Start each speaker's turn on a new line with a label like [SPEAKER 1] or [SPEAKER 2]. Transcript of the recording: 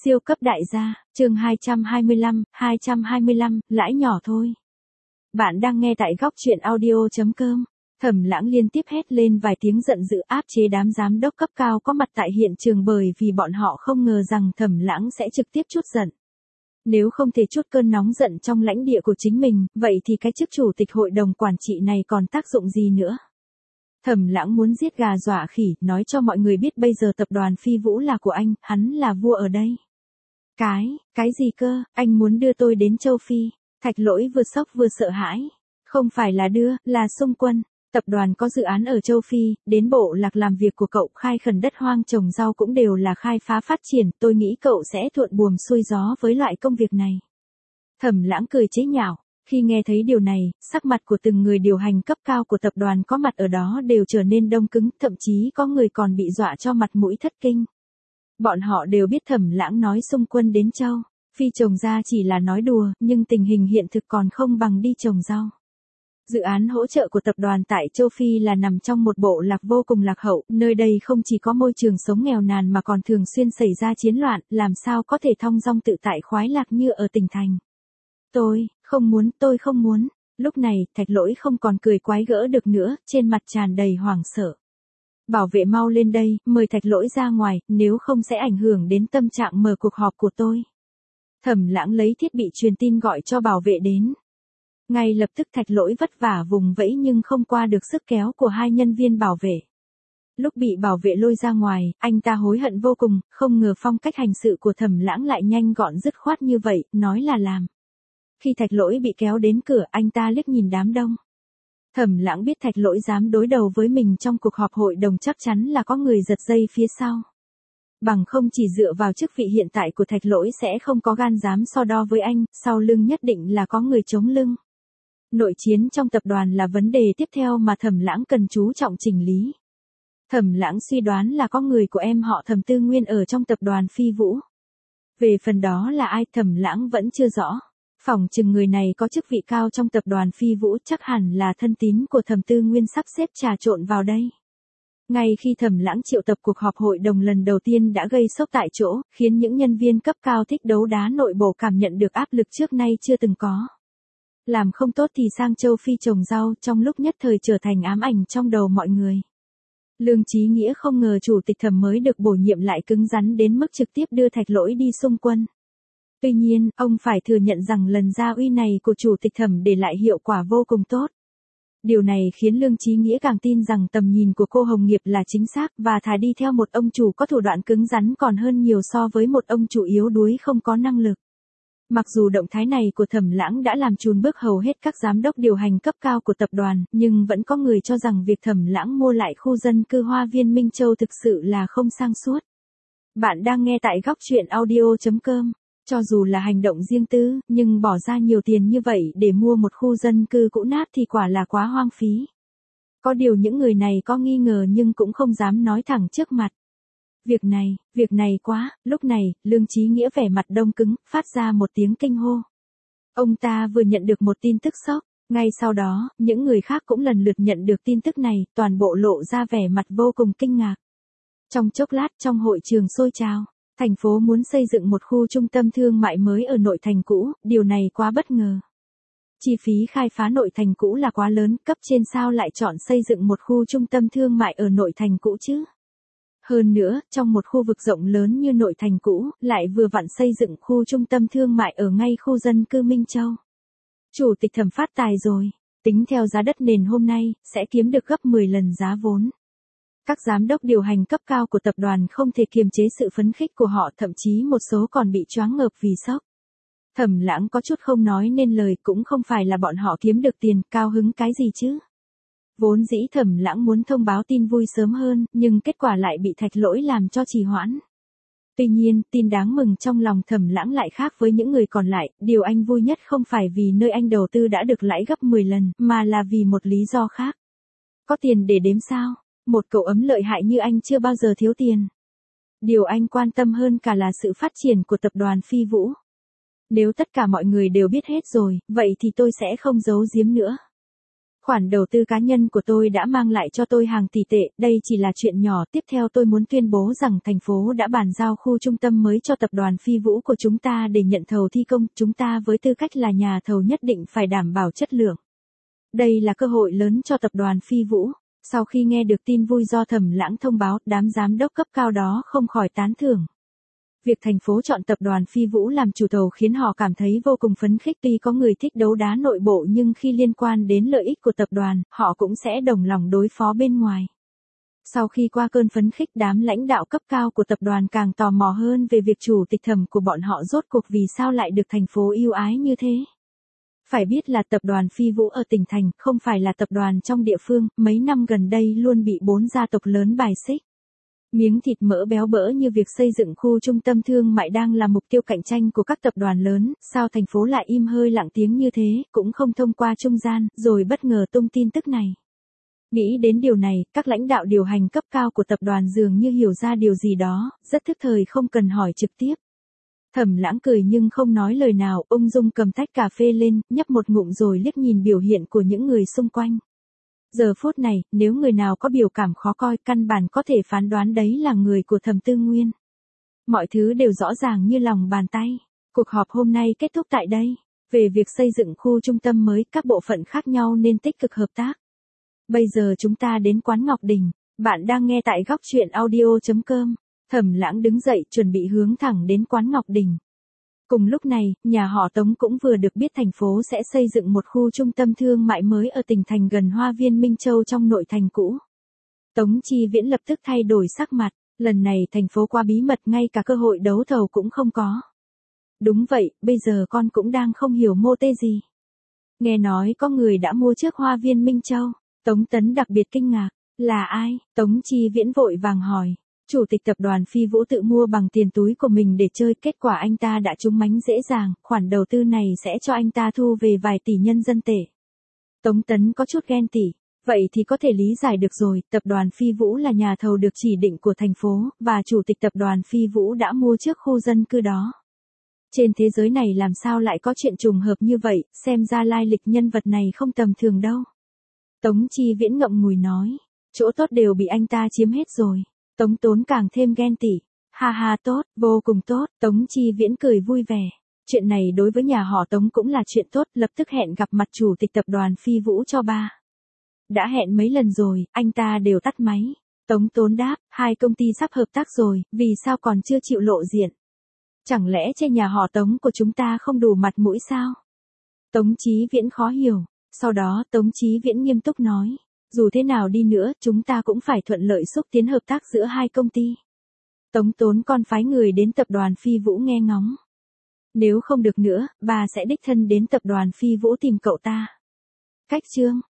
[SPEAKER 1] Siêu cấp đại gia, chương 225, lãi nhỏ thôi. Bạn đang nghe tại góc truyện audio.com. Thẩm Lãng liên tiếp hét lên vài tiếng giận dữ áp chế đám giám đốc cấp cao có mặt tại hiện trường bởi vì bọn họ không ngờ rằng Thẩm Lãng sẽ trực tiếp trút giận. Nếu không thể trút cơn nóng giận trong lãnh địa của chính mình, vậy thì cái chức chủ tịch hội đồng quản trị này còn tác dụng gì nữa? Thẩm Lãng muốn giết gà dọa khỉ, nói cho mọi người biết bây giờ tập đoàn Phi Vũ là của anh, hắn là vua ở đây. Cái gì cơ, anh muốn đưa tôi đến châu Phi? Thạch Lỗi vừa sốc vừa sợ hãi. Không phải là đưa, là xung quân. Tập đoàn có dự án ở châu Phi, đến bộ lạc làm việc của cậu khai khẩn đất hoang trồng rau cũng đều là khai phá phát triển, tôi nghĩ cậu sẽ thuận buồm xuôi gió với loại công việc này. Thẩm Lãng cười chế nhạo. Khi nghe thấy điều này, sắc mặt của từng người điều hành cấp cao của tập đoàn có mặt ở đó đều trở nên đông cứng, thậm chí có người còn bị dọa cho mặt mũi thất kinh. Bọn họ đều biết Thẩm Lãng nói xung quân đến châu Phi trồng ra chỉ là nói đùa, nhưng tình hình hiện thực còn không bằng đi trồng rau. Dự án hỗ trợ của tập đoàn tại châu Phi là nằm trong một bộ lạc vô cùng lạc hậu, nơi đây không chỉ có môi trường sống nghèo nàn mà còn thường xuyên xảy ra chiến loạn, làm sao có thể thong dong tự tại khoái lạc như ở tỉnh thành. Tôi không muốn. Lúc này, Thạch Lỗi không còn cười quái gỡ được nữa, trên mặt tràn đầy hoảng sợ. Bảo vệ mau lên đây, mời Thạch Lỗi ra ngoài, nếu không sẽ ảnh hưởng đến tâm trạng mở cuộc họp của tôi. Thẩm Lãng lấy thiết bị truyền tin gọi cho bảo vệ đến. Ngay lập tức Thạch Lỗi vất vả vùng vẫy nhưng không qua được sức kéo của hai nhân viên bảo vệ. Lúc bị bảo vệ lôi ra ngoài, anh ta hối hận vô cùng, không ngờ phong cách hành sự của Thẩm Lãng lại nhanh gọn dứt khoát như vậy, nói là làm. Khi Thạch Lỗi bị kéo đến cửa, anh ta liếc nhìn đám đông. Thẩm Lãng biết Thạch Lỗi dám đối đầu với mình trong cuộc họp hội đồng chắc chắn là có người giật dây phía sau. Bằng không chỉ dựa vào chức vị hiện tại của Thạch Lỗi sẽ không có gan dám so đo với anh, sau lưng nhất định là có người chống lưng. Nội chiến trong tập đoàn là vấn đề tiếp theo mà Thẩm Lãng cần chú trọng chỉnh lý. Thẩm Lãng suy đoán là có người của em họ Thẩm Tư Nguyên ở trong tập đoàn Phi Vũ. Về phần đó là ai Thẩm Lãng vẫn chưa rõ. Phỏng chừng người này có chức vị cao trong tập đoàn Phi Vũ chắc hẳn là thân tín của Thẩm Tư Nguyên sắp xếp trà trộn vào đây. Ngay khi Thẩm Lãng triệu tập cuộc họp hội đồng lần đầu tiên đã gây sốc tại chỗ, khiến những nhân viên cấp cao thích đấu đá nội bộ cảm nhận được áp lực trước nay chưa từng có. Làm không tốt thì sang châu Phi trồng rau trong lúc nhất thời trở thành ám ảnh trong đầu mọi người. Lương Chí Nghĩa không ngờ chủ tịch Thẩm mới được bổ nhiệm lại cứng rắn đến mức trực tiếp đưa Thạch Lỗi đi xung quân. Tuy nhiên, ông phải thừa nhận rằng lần gia uy này của chủ tịch Thẩm để lại hiệu quả vô cùng tốt. Điều này khiến Lương Chí Nghĩa càng tin rằng tầm nhìn của cô Hồng Nghiệp là chính xác và thà đi theo một ông chủ có thủ đoạn cứng rắn còn hơn nhiều so với một ông chủ yếu đuối không có năng lực. Mặc dù động thái này của Thẩm Lãng đã làm chùn bước hầu hết các giám đốc điều hành cấp cao của tập đoàn, nhưng vẫn có người cho rằng việc Thẩm Lãng mua lại khu dân cư Hoa Viên Minh Châu thực sự là không sang suốt. Bạn đang nghe tại góc truyện audio.com. Cho dù là hành động riêng tư, nhưng bỏ ra nhiều tiền như vậy để mua một khu dân cư cũ nát thì quả là quá hoang phí. Có điều những người này có nghi ngờ nhưng cũng không dám nói thẳng trước mặt. Việc này quá, lúc này, Lương Chí Nghĩa vẻ mặt đông cứng, phát ra một tiếng kinh hô. Ông ta vừa nhận được một tin tức sốc, ngay sau đó, những người khác cũng lần lượt nhận được tin tức này, toàn bộ lộ ra vẻ mặt vô cùng kinh ngạc. Trong chốc lát trong hội trường sôi trào. Thành phố muốn xây dựng một khu trung tâm thương mại mới ở nội thành cũ, điều này quá bất ngờ. Chi phí khai phá nội thành cũ là quá lớn, cấp trên sao lại chọn xây dựng một khu trung tâm thương mại ở nội thành cũ chứ? Hơn nữa, trong một khu vực rộng lớn như nội thành cũ, lại vừa vặn xây dựng khu trung tâm thương mại ở ngay khu dân cư Minh Châu. Chủ tịch Thẩm phát tài rồi, tính theo giá đất nền hôm nay, sẽ kiếm được gấp 10 lần giá vốn. Các giám đốc điều hành cấp cao của tập đoàn không thể kiềm chế sự phấn khích của họ, thậm chí một số còn bị choáng ngợp vì sốc. Thẩm Lãng có chút không nói nên lời, cũng không phải là bọn họ kiếm được tiền, cao hứng cái gì chứ. Vốn dĩ Thẩm Lãng muốn thông báo tin vui sớm hơn, nhưng kết quả lại bị Thạch Lỗi làm cho trì hoãn. Tuy nhiên, tin đáng mừng trong lòng Thẩm Lãng lại khác với những người còn lại, điều anh vui nhất không phải vì nơi anh đầu tư đã được lãi gấp 10 lần, mà là vì một lý do khác. Có tiền để đếm sao? Một cậu ấm lợi hại như anh chưa bao giờ thiếu tiền. Điều anh quan tâm hơn cả là sự phát triển của tập đoàn Phi Vũ. Nếu tất cả mọi người đều biết hết rồi, vậy thì tôi sẽ không giấu giếm nữa. Khoản đầu tư cá nhân của tôi đã mang lại cho tôi hàng tỷ tệ, đây chỉ là chuyện nhỏ. Tiếp theo tôi muốn tuyên bố rằng thành phố đã bàn giao khu trung tâm mới cho tập đoàn Phi Vũ của chúng ta để nhận thầu thi công. Chúng ta với tư cách là nhà thầu nhất định phải đảm bảo chất lượng. Đây là cơ hội lớn cho tập đoàn Phi Vũ. Sau khi nghe được tin vui do Thẩm Lãng thông báo, đám giám đốc cấp cao đó không khỏi tán thưởng. Việc thành phố chọn tập đoàn Phi Vũ làm chủ thầu khiến họ cảm thấy vô cùng phấn khích. Tuy có người thích đấu đá nội bộ nhưng khi liên quan đến lợi ích của tập đoàn, họ cũng sẽ đồng lòng đối phó bên ngoài. Sau khi qua cơn phấn khích, đám lãnh đạo cấp cao của tập đoàn càng tò mò hơn về việc chủ tịch Thẩm của bọn họ rốt cuộc vì sao lại được thành phố ưu ái như thế. Phải biết là tập đoàn Phi Vũ ở tỉnh thành, không phải là tập đoàn trong địa phương, mấy năm gần đây luôn bị 4 gia tộc lớn bài xích. Miếng thịt mỡ béo bỡ như việc xây dựng khu trung tâm thương mại đang là mục tiêu cạnh tranh của các tập đoàn lớn, sao thành phố lại im hơi lặng tiếng như thế, cũng không thông qua trung gian, rồi bất ngờ tung tin tức này. Nghĩ đến điều này, các lãnh đạo điều hành cấp cao của tập đoàn dường như hiểu ra điều gì đó, rất thức thời không cần hỏi trực tiếp. Thẩm Lãng cười nhưng không nói lời nào, ung dung cầm tách cà phê lên, nhấp một ngụm rồi liếc nhìn biểu hiện của những người xung quanh. Giờ phút này, nếu người nào có biểu cảm khó coi, căn bản có thể phán đoán đấy là người của Thẩm Tư Nguyên. Mọi thứ đều rõ ràng như lòng bàn tay. Cuộc họp hôm nay kết thúc tại đây. Về việc xây dựng khu trung tâm mới, các bộ phận khác nhau nên tích cực hợp tác. Bây giờ chúng ta đến quán Ngọc Đình. Bạn đang nghe tại góc truyện audio.com. Thẩm Lãng đứng dậy chuẩn bị hướng thẳng đến quán Ngọc Đình. Cùng lúc này, nhà họ Tống cũng vừa được biết thành phố sẽ xây dựng một khu trung tâm thương mại mới ở tỉnh thành gần Hoa viên Minh Châu trong nội thành cũ. Tống Chi Viễn lập tức thay đổi sắc mặt, lần này thành phố qua bí mật ngay cả cơ hội đấu thầu cũng không có. Đúng vậy, bây giờ con cũng đang không hiểu mô tê gì. Nghe nói có người đã mua trước Hoa viên Minh Châu, Tống Tấn đặc biệt kinh ngạc, là ai? Tống Chi Viễn vội vàng hỏi. Chủ tịch tập đoàn Phi Vũ tự mua bằng tiền túi của mình để chơi, kết quả anh ta đã trúng mánh dễ dàng, khoản đầu tư này sẽ cho anh ta thu về vài tỷ nhân dân tệ. Tống Tấn có chút ghen tị, vậy thì có thể lý giải được rồi, tập đoàn Phi Vũ là nhà thầu được chỉ định của thành phố, và chủ tịch tập đoàn Phi Vũ đã mua trước khu dân cư đó. Trên thế giới này làm sao lại có chuyện trùng hợp như vậy, xem ra lai lịch nhân vật này không tầm thường đâu. Tống Chi Viễn ngậm ngùi nói, chỗ tốt đều bị anh ta chiếm hết rồi. Tống Tốn càng thêm ghen tị. Ha ha, tốt, vô cùng tốt. Tống Chi Viễn cười vui vẻ. Chuyện này đối với nhà họ Tống cũng là chuyện tốt, lập tức hẹn gặp mặt chủ tịch tập đoàn Phi Vũ cho ba. Đã hẹn mấy lần rồi, anh ta đều tắt máy. Tống Tốn đáp, hai công ty sắp hợp tác rồi, vì sao còn chưa chịu lộ diện? Chẳng lẽ trên nhà họ Tống của chúng ta không đủ mặt mũi sao? Tống Chí Viễn khó hiểu. Sau đó Tống Chí Viễn nghiêm túc nói. Dù thế nào đi nữa, chúng ta cũng phải thuận lợi xúc tiến hợp tác giữa hai công ty. Tống Tốn con phái người đến tập đoàn Phi Vũ nghe ngóng. Nếu không được nữa, bà sẽ đích thân đến tập đoàn Phi Vũ tìm cậu ta. Cách chương